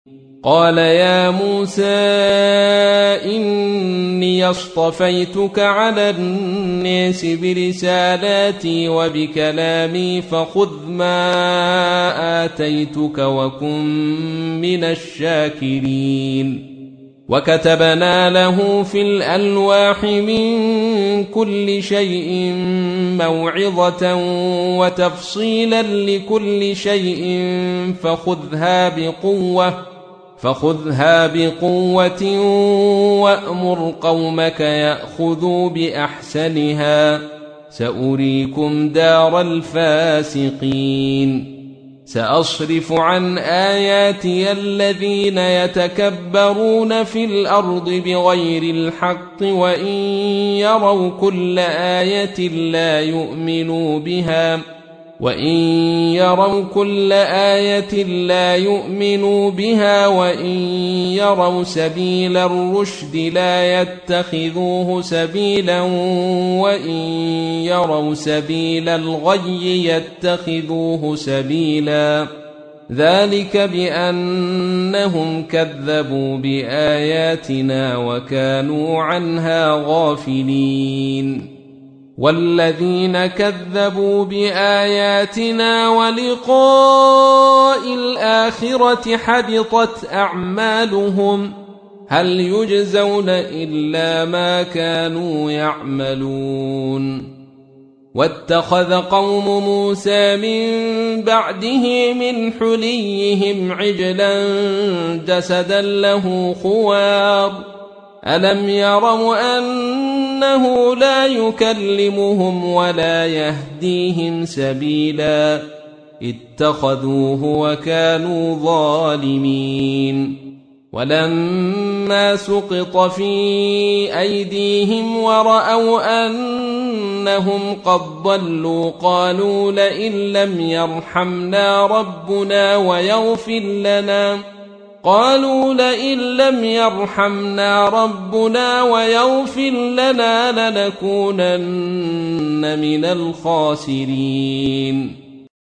قال يا موسى إني اصطفيتك على الناس برسالاتي وبكلامي فخذ ما آتيتك وكن من الشاكرين. وكتبنا له في الألواح من كل شيء موعظة وتفصيلا لكل شيء فخذها بقوة وأمر قومك يأخذوا بأحسنها سأريكم دار الفاسقين. سأصرف عن آياتي الذين يتكبرون في الأرض بغير الحق وإن يروا كل آية لا يؤمنوا بها وإن يروا سبيل الرشد لا يتخذوه سبيلا وإن يروا سبيل الغي يتخذوه سبيلا ذلك بأنهم كذبوا بآياتنا وكانوا عنها غافلين. والذين كذبوا بآياتنا ولقاء الآخرة حبطت أعمالهم هل يجزون إلا ما كانوا يعملون. واتخذ قوم موسى من بعده من حليهم عجلا جسدا له خوار ألم يروا أنه لا يكلمهم ولا يهديهم سبيلا اتخذوه وكانوا ظالمين. ولما سقط في أيديهم ورأوا أنهم قد ضلوا قالوا لئن لم يرحمنا ربنا ويغفر لنا لنكونن من الخاسرين.